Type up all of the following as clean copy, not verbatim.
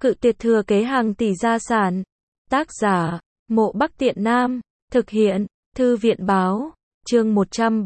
Cự tuyệt thừa kế hàng tỷ gia sản. Tác giả, Mộ Bắc Tiện Nam. Thực hiện, Thư viện báo. Chương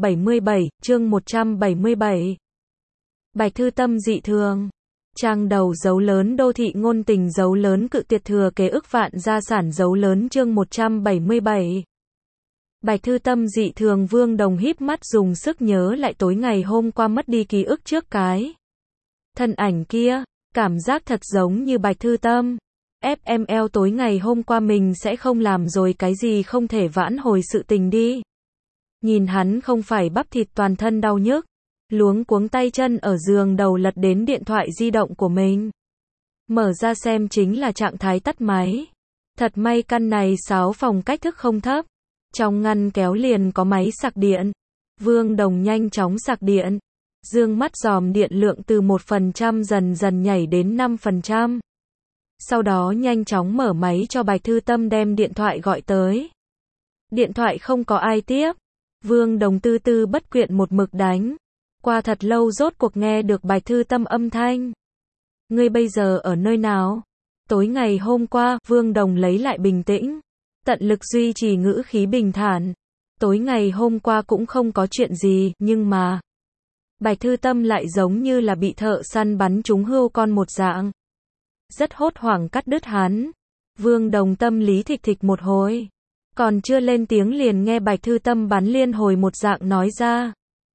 177. Bạch Thư Tâm dị thường. Trang đầu dấu lớn đô thị ngôn tình dấu lớn cự tuyệt thừa kế ức vạn gia sản dấu lớn chương 177. Bạch Thư Tâm dị thường. Vương Đồng híp mắt dùng sức nhớ lại tối ngày hôm qua mất đi ký ức trước cái thân ảnh kia, cảm giác thật giống như Bạch Thư Tâm. FML tối ngày hôm qua mình sẽ không làm rồi cái gì không thể vãn hồi sự tình đi. Nhìn hắn không phải bắp thịt toàn thân đau nhức, luống cuống tay chân ở giường đầu lật đến điện thoại di động của mình. Mở ra xem chính là trạng thái tắt máy. Thật may căn này 6 phòng cách thức không thấp. Trong ngăn kéo liền có máy sạc điện. Vương Đồng nhanh chóng sạc điện. Dương mắt dòm điện lượng từ 1% dần dần nhảy đến 5%. Sau đó nhanh chóng mở máy cho Bạch Thư Tâm đem điện thoại gọi tới. Điện thoại không có ai tiếp. Vương Đồng tư tư bất quyện một mực đánh. Qua thật lâu rốt cuộc nghe được Bạch Thư Tâm âm thanh. Ngươi bây giờ ở nơi nào? Tối ngày hôm qua, Vương Đồng lấy lại bình tĩnh. Tận lực duy trì ngữ khí bình thản. Tối ngày hôm qua cũng không có chuyện gì, nhưng mà Bạch Thư Tâm lại giống như là bị thợ săn bắn trúng hươu con một dạng. Rất hốt hoảng cắt đứt hắn. Vương Đồng tâm lý thịch thịch một hồi. Còn chưa lên tiếng liền nghe Bạch Thư Tâm bắn liên hồi một dạng nói ra.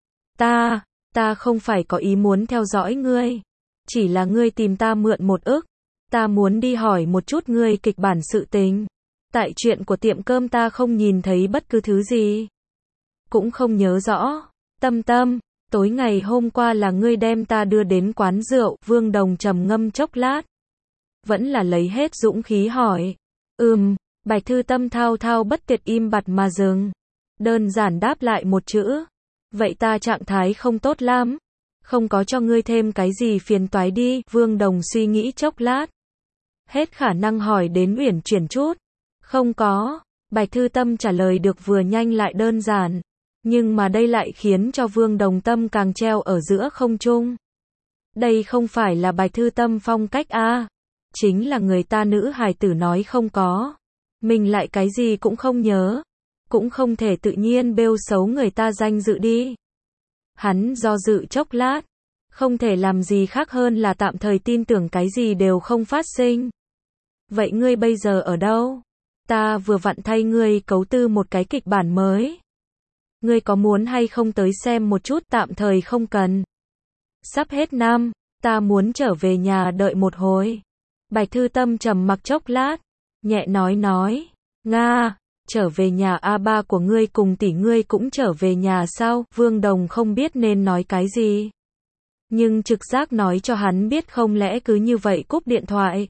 Ta không phải có ý muốn theo dõi ngươi. Chỉ là ngươi tìm ta mượn 1 ức. Ta muốn đi hỏi một chút ngươi kịch bản sự tình. Tại chuyện của tiệm cơm ta không nhìn thấy bất cứ thứ gì. Cũng không nhớ rõ. Tâm, tối ngày hôm qua là ngươi đem ta đưa đến quán rượu. Vương Đồng trầm ngâm chốc lát. Vẫn là lấy hết dũng khí hỏi. Bạch Thư Tâm thao bất tuyệt im bặt mà dừng. Đơn giản đáp lại một chữ. Vậy ta trạng thái không tốt lắm. Không có cho ngươi thêm cái gì phiền toái đi. Vương Đồng suy nghĩ chốc lát. Hết khả năng hỏi đến uyển chuyển chút. Không có. Bạch Thư Tâm trả lời được vừa nhanh lại đơn giản. Nhưng mà đây lại khiến cho Vương Đồng tâm càng treo ở giữa không trung. Đây không phải là Bạch Thư Tâm phong cách a. Chính là người ta nữ hài tử nói không có. Mình lại cái gì cũng không nhớ. Cũng không thể tự nhiên bêu xấu người ta danh dự đi. Hắn do dự chốc lát. Không thể làm gì khác hơn là tạm thời tin tưởng cái gì đều không phát sinh. Vậy ngươi bây giờ ở đâu? Ta vừa vặn thay ngươi cấu tư một cái kịch bản mới. Ngươi có muốn hay không tới xem một chút? Tạm thời không cần. Sắp hết năm, ta muốn trở về nhà đợi một hồi. Bạch Thư Tâm trầm mặc chốc lát, nhẹ nói, Nga, trở về nhà ba của ngươi cùng tỷ ngươi cũng trở về nhà sao? Vương Đồng không biết nên nói cái gì. Nhưng trực giác nói cho hắn biết không lẽ cứ như vậy cúp điện thoại.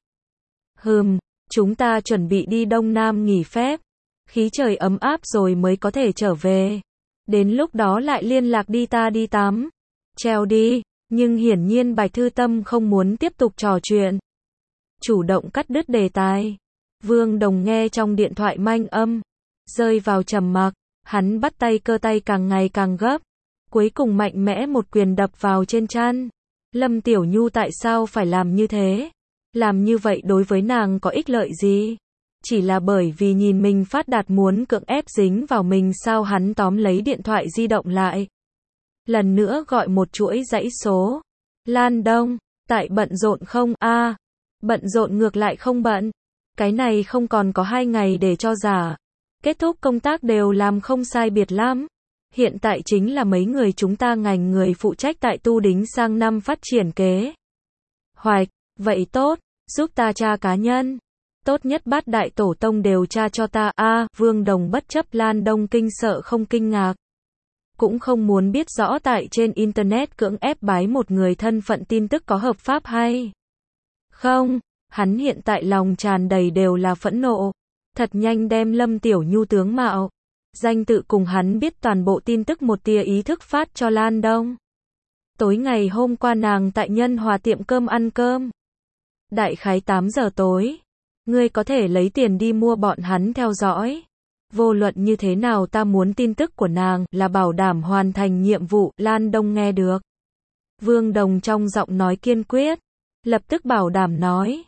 Chúng ta chuẩn bị đi Đông Nam nghỉ phép. Khí trời ấm áp rồi mới có thể trở về. Đến lúc đó lại liên lạc đi ta đi tắm. Treo đi. Nhưng hiển nhiên Bạch Thư Tâm không muốn tiếp tục trò chuyện. Chủ động cắt đứt đề tài. Vương Đồng nghe trong điện thoại manh âm. Rơi vào trầm mặc. Hắn bắt tay cơ tay càng ngày càng gấp. Cuối cùng mạnh mẽ một quyền đập vào trên trán. Lâm Tiểu Nhu tại sao phải làm như thế? Làm như vậy đối với nàng có ích lợi gì? Chỉ là bởi vì nhìn mình phát đạt muốn cưỡng ép dính vào mình sao? Hắn tóm lấy điện thoại di động lại. Lần nữa gọi một chuỗi dãy số. Lan Đông, tại bận rộn không? Bận rộn ngược lại không bận. Cái này không còn có 2 ngày để cho giả. Kết thúc công tác đều làm không sai biệt lắm. Hiện tại chính là mấy người chúng ta ngành người phụ trách tại Tu Đính sang năm phát triển kế hoạch. Vậy tốt, giúp ta tra cá nhân. Tốt nhất bát đại tổ tông đều tra cho ta. Vương Đồng bất chấp Lan Đông kinh sợ không kinh ngạc. Cũng không muốn biết rõ tại trên Internet cưỡng ép bái một người thân phận tin tức có hợp pháp hay không. Hắn hiện tại lòng tràn đầy đều là phẫn nộ. Thật nhanh đem Lâm Tiểu Nhu tướng mạo, danh tự cùng hắn biết toàn bộ tin tức một tia ý thức phát cho Lan Đông. Tối ngày hôm qua nàng tại Nhân Hòa tiệm cơm ăn cơm. Đại khái 8 giờ tối. Ngươi có thể lấy tiền đi mua bọn hắn theo dõi. Vô luận như thế nào ta muốn tin tức của nàng là bảo đảm hoàn thành nhiệm vụ. Lan Đông nghe được. Vương Đồng trong giọng nói kiên quyết. Lập tức bảo đảm nói.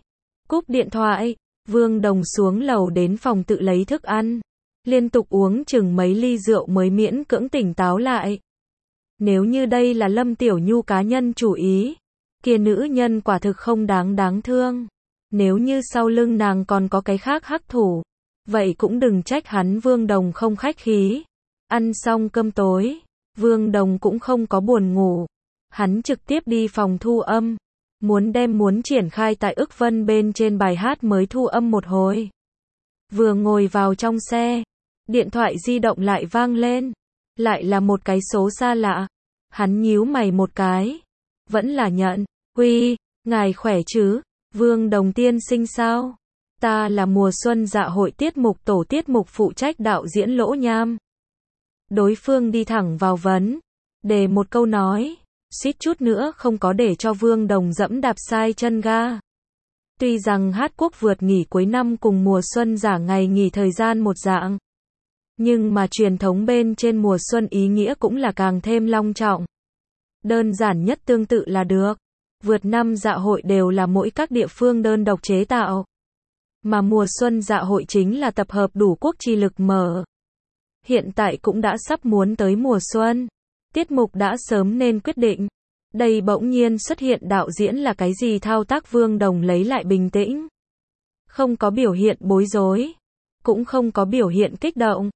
Cúp điện thoại, Vương Đồng xuống lầu đến phòng tự lấy thức ăn. Liên tục uống chừng mấy ly rượu mới miễn cưỡng tỉnh táo lại. Nếu như đây là Lâm Tiểu Nhu cá nhân chủ ý, kia nữ nhân quả thực không đáng thương. Nếu như sau lưng nàng còn có cái khác hắc thủ, vậy cũng đừng trách hắn Vương Đồng không khách khí. Ăn xong cơm tối, Vương Đồng cũng không có buồn ngủ. Hắn trực tiếp đi phòng thu âm, muốn triển khai tại Ức Vân bên trên bài hát mới thu âm một hồi. Vừa ngồi vào trong xe, điện thoại di động lại vang lên, lại là một cái số xa lạ. Hắn nhíu mày một cái, vẫn là nhận. Uy, ngài khỏe chứ? Vương Đồng tiên sinh sao? Ta là mùa xuân dạ hội tiết mục tổ tiết mục phụ trách đạo diễn Lỗ Nham. Đối phương đi thẳng vào vấn đề một câu nói, suýt chút nữa không có để cho Vương Đồng dẫm đạp sai chân ga. Tuy rằng Hát Quốc vượt nghỉ cuối năm cùng mùa xuân giả ngày nghỉ thời gian một dạng, nhưng mà truyền thống bên trên mùa xuân ý nghĩa cũng là càng thêm long trọng. Đơn giản nhất tương tự là được. Vượt năm dạ hội đều là mỗi các địa phương đơn độc chế tạo. Mà mùa xuân dạ hội chính là tập hợp đủ quốc chi lực mở. Hiện tại cũng đã sắp muốn tới mùa xuân. Tiết mục đã sớm nên quyết định. Đây bỗng nhiên xuất hiện đạo diễn là cái gì thao tác Vương Đồng lấy lại bình tĩnh. Không có biểu hiện bối rối. Cũng không có biểu hiện kích động.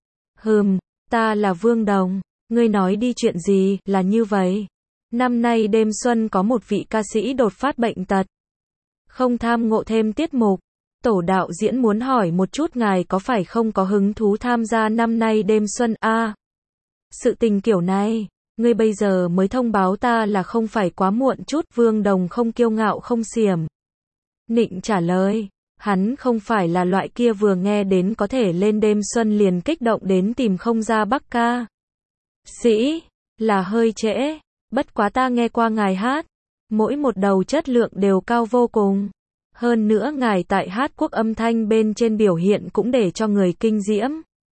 Ta là Vương Đồng. Ngươi nói đi chuyện gì, là như vậy. Năm nay đêm xuân có một vị ca sĩ đột phát bệnh tật. Không tham ngộ thêm tiết mục. Tổ đạo diễn muốn hỏi một chút ngài có phải không có hứng thú tham gia năm nay đêm xuân a? Sự tình kiểu này, ngươi bây giờ mới thông báo ta là không phải quá muộn chút. Vương Đồng không kiêu ngạo không xiểm nịnh trả lời. Hắn không phải là loại kia vừa nghe đến có thể lên đêm xuân liền kích động đến tìm không ra Bắc ca sĩ, là hơi trễ. Bất quá ta nghe qua ngài hát, mỗi một đầu chất lượng đều cao vô cùng. Hơn nữa ngài tại Hát Quốc âm thanh bên trên biểu hiện cũng để cho người kinh diễm.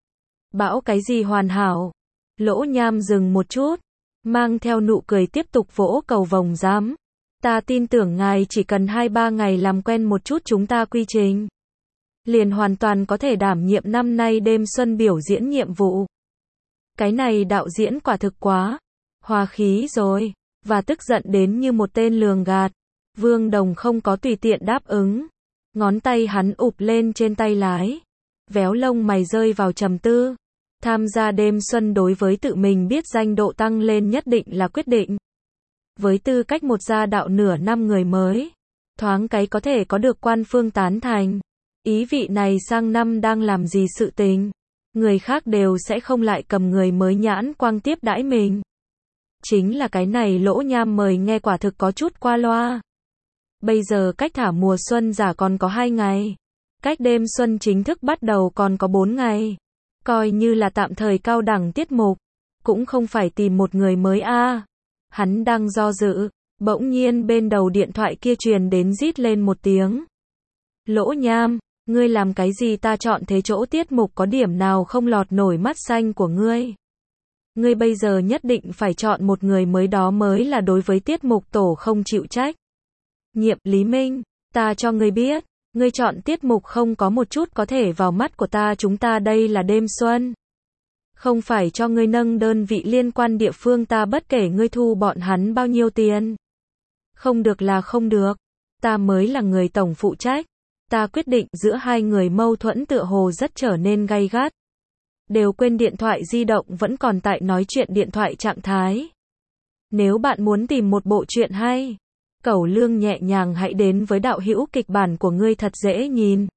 Bảo cái gì hoàn hảo? Lỗ Nham dừng một chút, mang theo nụ cười tiếp tục vỗ cầu vồng giám. Ta tin tưởng ngài chỉ cần 2-3 ngày làm quen một chút chúng ta quy trình, liền hoàn toàn có thể đảm nhiệm năm nay đêm xuân biểu diễn nhiệm vụ. Cái này đạo diễn quả thực quá hòa khí rồi, và tức giận đến như một tên lường gạt. Vương Đồng không có tùy tiện đáp ứng. Ngón tay hắn ụp lên trên tay lái. Véo lông mày rơi vào trầm tư. Tham gia đêm xuân đối với tự mình biết danh độ tăng lên nhất định là quyết định. Với tư cách một gia đạo nửa năm người mới, thoáng cái có thể có được quan phương tán thành. Ý vị này sang năm đang làm gì sự tình, người khác đều sẽ không lại cầm người mới nhãn quang tiếp đãi mình. Chính là cái này Lỗ Nham mời nghe quả thực có chút qua loa. Bây giờ cách thả mùa xuân giả còn có 2 ngày. Cách đêm xuân chính thức bắt đầu còn có 4 ngày. Coi như là tạm thời cao đẳng tiết mục. Cũng không phải tìm một người mới a. Hắn đang do dự. Bỗng nhiên bên đầu điện thoại kia truyền đến rít lên một tiếng. Lỗ Nham, ngươi làm cái gì ta chọn thế chỗ tiết mục có điểm nào không lọt nổi mắt xanh của ngươi? Ngươi bây giờ nhất định phải chọn một người mới, đó mới là đối với tiết mục tổ không chịu trách nhiệm. Lý Minh, ta cho ngươi biết, ngươi chọn tiết mục không có một chút có thể vào mắt của ta. Chúng ta đây là đêm xuân, không phải cho ngươi nâng đơn vị liên quan địa phương, ta bất kể ngươi thu bọn hắn bao nhiêu tiền. Không được là không được, ta mới là người tổng phụ trách. Ta quyết định. Giữa hai người mâu thuẫn tựa hồ rất trở nên gay gắt. Đều quên điện thoại di động vẫn còn tại nói chuyện điện thoại trạng thái. Nếu bạn muốn tìm một bộ truyện hay, cẩu lương nhẹ nhàng hãy đến với đạo hữu kịch bản của ngươi thật dễ nhìn.